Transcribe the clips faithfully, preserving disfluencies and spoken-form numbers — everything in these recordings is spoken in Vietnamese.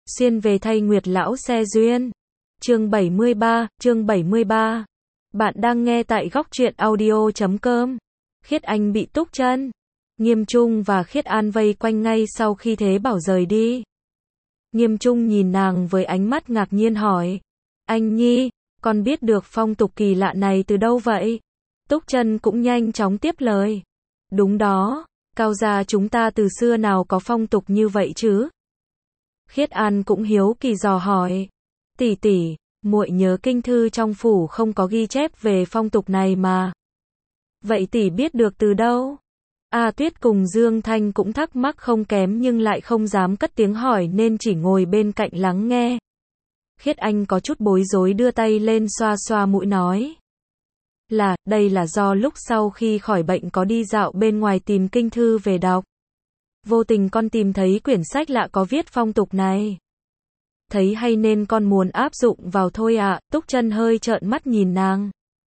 xuyên về thay Nguyệt lão xe duyên. Chương bảy mươi ba, chương bảy mươi ba. Bạn đang nghe tại góc truyện audio chấm com. Khiết Anh bị Túc Chân, Nghiêm Trung và Khiết An vây quanh ngay sau khi Thế Bảo rời đi. Nghiêm Trung nhìn nàng với ánh mắt ngạc nhiên hỏi, anh Nhi, con biết được phong tục kỳ lạ này từ đâu vậy? Túc Chân cũng nhanh chóng tiếp lời, đúng đó, Cao gia chúng ta từ xưa nào có phong tục như vậy chứ? Khiết An cũng hiếu kỳ dò hỏi, tỷ tỷ, muội nhớ kinh thư trong phủ không có ghi chép về phong tục này mà. Vậy tỷ biết được từ đâu? A Tuyết cùng Dương Thanh cũng thắc mắc không kém nhưng lại không dám cất tiếng hỏi nên chỉ ngồi bên cạnh lắng nghe. Khiết Anh có chút bối rối đưa tay lên xoa xoa mũi nói, là, đây là do lúc sau khi khỏi bệnh có đi dạo bên ngoài tìm kinh thư về đọc. Vô tình con tìm thấy quyển sách lạ có viết phong tục này. Thấy hay nên con muốn áp dụng vào thôi ạ. Túc Chân hơi trợn mắt nhìn nàng.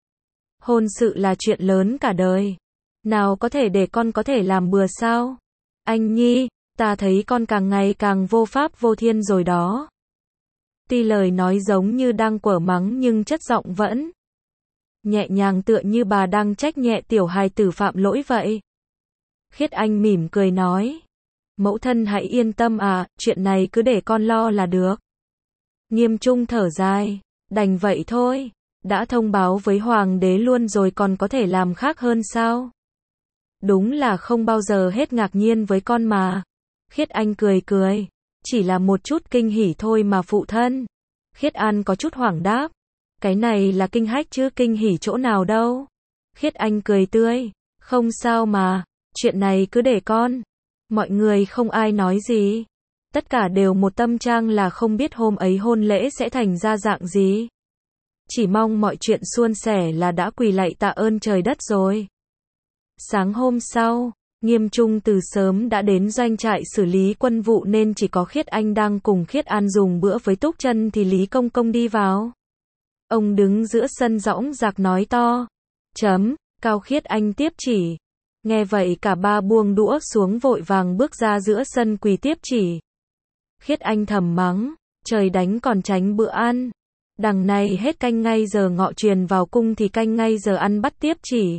Hôn sự là chuyện lớn cả đời. Nào có thể để con có thể làm bừa sao? Anh Nhi, ta thấy con càng ngày càng vô pháp vô thiên rồi đó. Tuy lời nói giống như đang quở mắng nhưng chất giọng vẫn nhẹ nhàng tựa như bà đang trách nhẹ tiểu hài tử phạm lỗi vậy. Khiết Anh mỉm cười nói, mẫu thân hãy yên tâm à, chuyện này cứ để con lo là được. Nghiêm Trung thở dài, đành vậy thôi, đã thông báo với hoàng đế luôn rồi còn có thể làm khác hơn sao? Đúng là không bao giờ hết ngạc nhiên với con mà. Khiết Anh cười cười, chỉ là một chút kinh hỉ thôi mà phụ thân. Khiết An có chút hoảng đáp, cái này là kinh hách chứ kinh hỉ chỗ nào đâu. Khiết Anh cười tươi, không sao mà, chuyện này cứ để con. Mọi người không ai nói gì. Tất cả đều một tâm trạng là không biết hôm ấy hôn lễ sẽ thành ra dạng gì. Chỉ mong mọi chuyện suôn sẻ là đã quỳ lạy tạ ơn trời đất rồi. Sáng hôm sau, Nghiêm Trung từ sớm đã đến doanh trại xử lý quân vụ nên chỉ có Khiết Anh đang cùng Khiết An dùng bữa với Túc Chân thì Lý Công Công đi vào. Ông đứng giữa sân dõng dạc nói to, chấm, Cao Khiết Anh tiếp chỉ. Nghe vậy cả ba buông đũa xuống vội vàng bước ra giữa sân quỳ tiếp chỉ. Khiết Anh thầm mắng, trời đánh còn tránh bữa ăn. Đằng này hết canh ngay giờ ngọ truyền vào cung thì canh ngay giờ ăn bắt tiếp chỉ.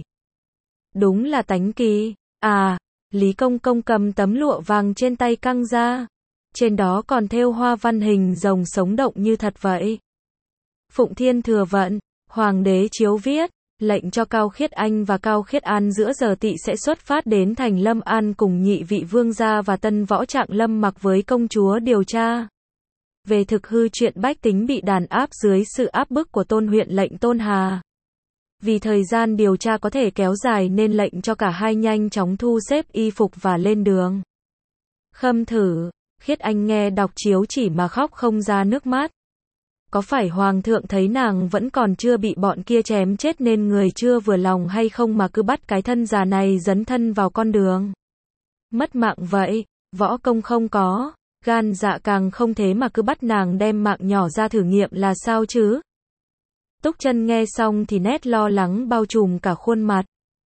Đúng là tánh kỳ. À, Lý Công Công cầm tấm lụa vàng trên tay căng ra. Trên đó còn thêu hoa văn hình rồng sống động như thật vậy. Phụng Thiên Thừa Vận, Hoàng đế chiếu viết, lệnh cho Cao Khiết Anh và Cao Khiết An giữa giờ tỵ sẽ xuất phát đến thành Lâm An cùng nhị vị vương gia và tân võ trạng Lâm Mặc với công chúa điều tra về thực hư chuyện bách tính bị đàn áp dưới sự áp bức của Tôn huyện lệnh Tôn Hà. Vì thời gian điều tra có thể kéo dài nên lệnh cho cả hai nhanh chóng thu xếp y phục và lên đường. Khâm thử, Khiết Anh nghe đọc chiếu chỉ mà khóc không ra nước mắt. Có phải Hoàng thượng thấy nàng vẫn còn chưa bị bọn kia chém chết nên người chưa vừa lòng hay không mà cứ bắt cái thân già này dấn thân vào con đường mất mạng vậy? Võ công không có, gan dạ càng không thế mà cứ bắt nàng đem mạng nhỏ ra thử nghiệm là sao chứ? Túc Chân nghe xong thì nét lo lắng bao trùm cả khuôn mặt.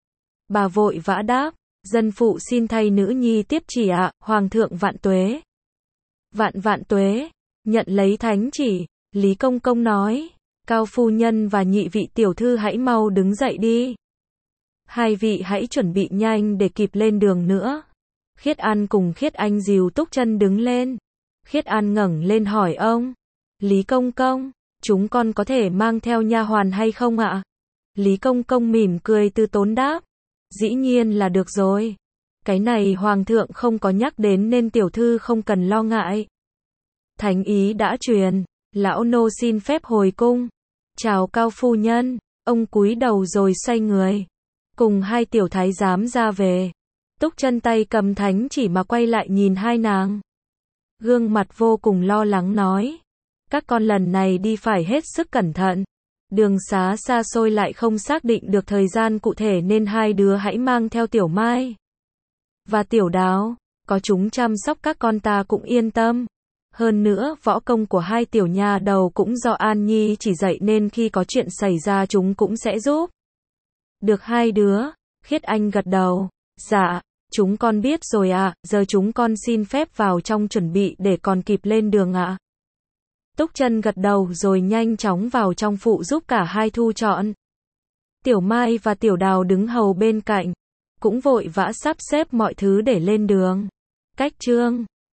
Bà vội vã đáp, dân phụ xin thay nữ nhi tiếp chỉ ạ. Hoàng thượng vạn tuế. Vạn vạn tuế. Nhận lấy thánh chỉ, Lý Công Công nói, Cao phu nhân và nhị vị tiểu thư hãy mau đứng dậy đi. Hai vị hãy chuẩn bị nhanh để kịp lên đường nữa. Khiết An cùng Khiết Anh dìu Túc Chân đứng lên. Khiết An ngẩng lên hỏi ông, Lý Công Công, chúng con có thể mang theo nha hoàn hay không ạ? Lý Công Công mỉm cười từ tốn đáp, dĩ nhiên là được rồi. Cái này Hoàng thượng không có nhắc đến nên tiểu thư không cần lo ngại. Thánh ý đã truyền, lão nô xin phép hồi cung. Chào Cao phu nhân. Ông cúi đầu rồi xoay người, cùng hai tiểu thái giám ra về. Túc Chân tay cầm thánh chỉ mà quay lại nhìn hai nàng. Gương mặt vô cùng lo lắng nói, các con lần này đi phải hết sức cẩn thận. Đường xá xa xôi lại không xác định được thời gian cụ thể nên hai đứa hãy mang theo Tiểu Mai và Tiểu Đào, có chúng chăm sóc các con ta cũng yên tâm. Hơn nữa, võ công của hai tiểu nha đầu cũng do An Nhi chỉ dạy nên khi có chuyện xảy ra chúng cũng sẽ giúp được hai đứa. Khiết Anh gật đầu, dạ, Chúng con biết rồi ạ, giờ chúng con xin phép vào trong chuẩn bị để còn kịp lên đường ạ. Túc Chân gật đầu rồi nhanh chóng vào trong phụ giúp cả hai thu dọn. Tiểu Mai và Tiểu Đào đứng hầu bên cạnh, cũng vội vã sắp xếp mọi thứ để lên đường. Cách chương